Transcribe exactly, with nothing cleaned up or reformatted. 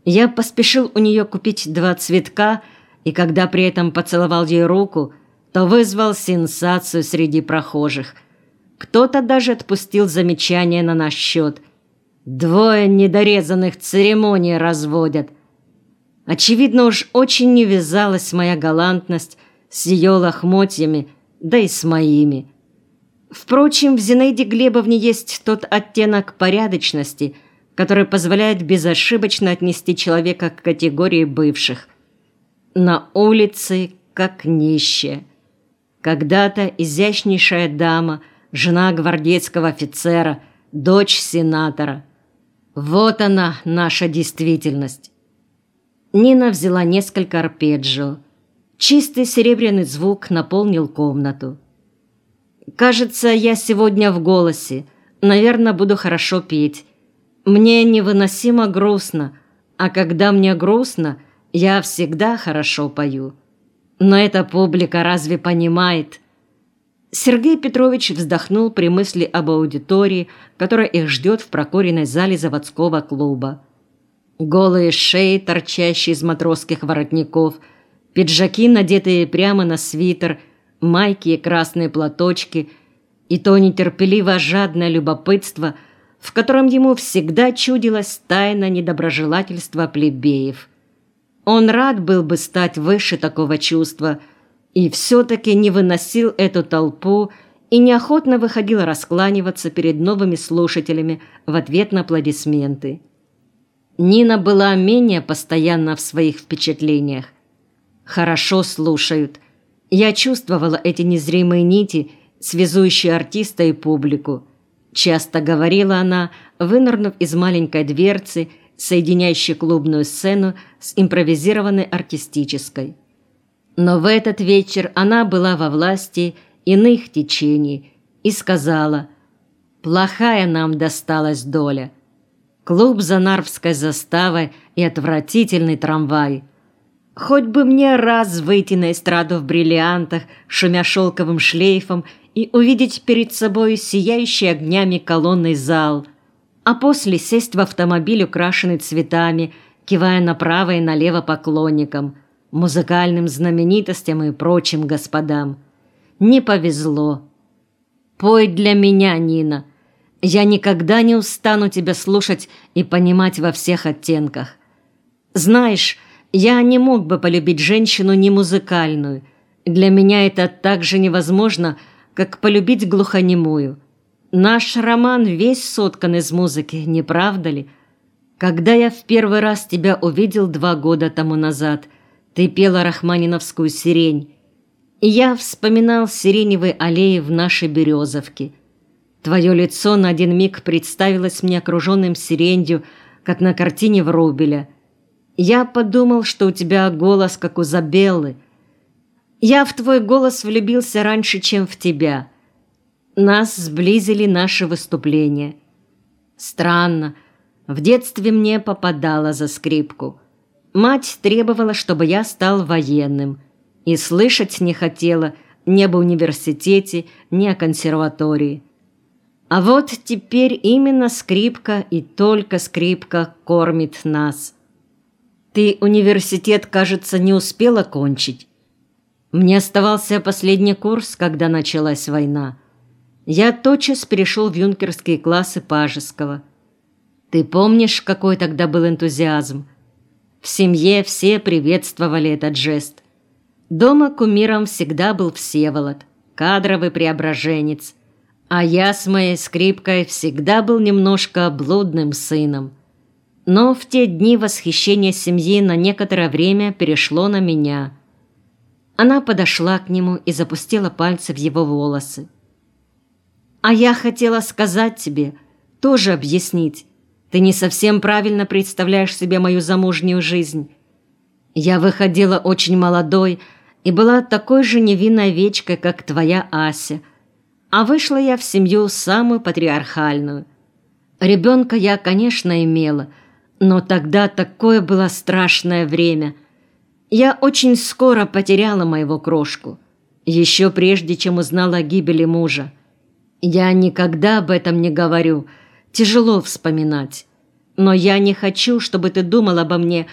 Я поспешил у нее купить два цветка, и когда при этом поцеловал ей руку, то вызвал сенсацию среди прохожих. Кто-то даже отпустил замечание на наш счет. Двое недорезанных церемоний разводят. Очевидно, уж очень не вязалась моя галантность с ее лохмотьями, да и с моими. Впрочем, в Зинаиде Глебовне есть тот оттенок порядочности, который позволяет безошибочно отнести человека к категории бывших. На улице как нищая. Когда-то изящнейшая дама, жена гвардейского офицера, дочь сенатора. Вот она, наша действительность. Нина взяла несколько арпеджио. Чистый серебряный звук наполнил комнату. «Кажется, я сегодня в голосе. Наверное, буду хорошо петь. Мне невыносимо грустно, а когда мне грустно, я всегда хорошо пою. Но эта публика разве понимает?» Сергей Петрович вздохнул при мысли об аудитории, которая их ждет в прокуренной зале заводского клуба. Голые шеи, торчащие из матросских воротников, пиджаки, надетые прямо на свитер, майки и красные платочки, и то нетерпеливо жадное любопытство, в котором ему всегда чудилось тайна недоброжелательства плебеев. Он рад был бы стать выше такого чувства, и все-таки не выносил эту толпу и неохотно выходил раскланиваться перед новыми слушателями в ответ на аплодисменты. Нина была менее постоянна в своих впечатлениях. Хорошо слушают. Я чувствовала эти незримые нити, связующие артиста и публику. Часто говорила она, вынырнув из маленькой дверцы, соединяющей клубную сцену с импровизированной артистической. Но в этот вечер она была во власти иных течений и сказала: «Плохая нам досталась доля. Клуб за Нарвской заставой и отвратительный трамвай. Хоть бы мне раз выйти на эстраду в бриллиантах, шумя шелковым шлейфом, и увидеть перед собой сияющий огнями колонный зал, а после сесть в автомобиль, украшенный цветами, кивая направо и налево поклонникам, музыкальным знаменитостям и прочим господам. Не повезло. Пой для меня, Нина. Я никогда не устану тебя слушать и понимать во всех оттенках. Знаешь, я не мог бы полюбить женщину немузыкальную. Для меня это так же невозможно, как полюбить глухонемую. Наш роман весь соткан из музыки, не правда ли? Когда я в первый раз тебя увидел два года тому назад, ты пела рахманиновскую «Сирень», и я вспоминал сиреневые аллеи в нашей Березовке. Твое лицо на один миг представилось мне окруженным сиренью, как на картине Врубеля. Я подумал, что у тебя голос, как у Забеллы. Я в твой голос влюбился раньше, чем в тебя. Нас сблизили наши выступления. Странно, в детстве мне попадало за скрипку. Мать требовала, чтобы я стал военным, и слышать не хотела ни об университете, ни о консерватории. А вот теперь именно скрипка и только скрипка кормит нас. Ты университет, кажется, не успела кончить. Мне оставался последний курс, когда началась война. Я тотчас перешел в юнкерские классы Пажеского. Ты помнишь, какой тогда был энтузиазм? В семье все приветствовали этот жест. Дома кумиром всегда был Всеволод, кадровый преображенец, а я с моей скрипкой всегда был немножко блудным сыном. Но в те дни восхищение семьи на некоторое время перешло на меня. Она подошла к нему и запустила пальцы в его волосы. «А я хотела сказать тебе, тоже объяснить. Ты не совсем правильно представляешь себе мою замужнюю жизнь. Я выходила очень молодой и была такой же невинной овечкой, как твоя Ася. А вышла я в семью самую патриархальную. Ребенка я, конечно, имела, но тогда такое было страшное время. Я очень скоро потеряла моего крошку, еще прежде, чем узнала о гибели мужа. Я никогда об этом не говорю, тяжело вспоминать. Но я не хочу, чтобы ты думал обо мне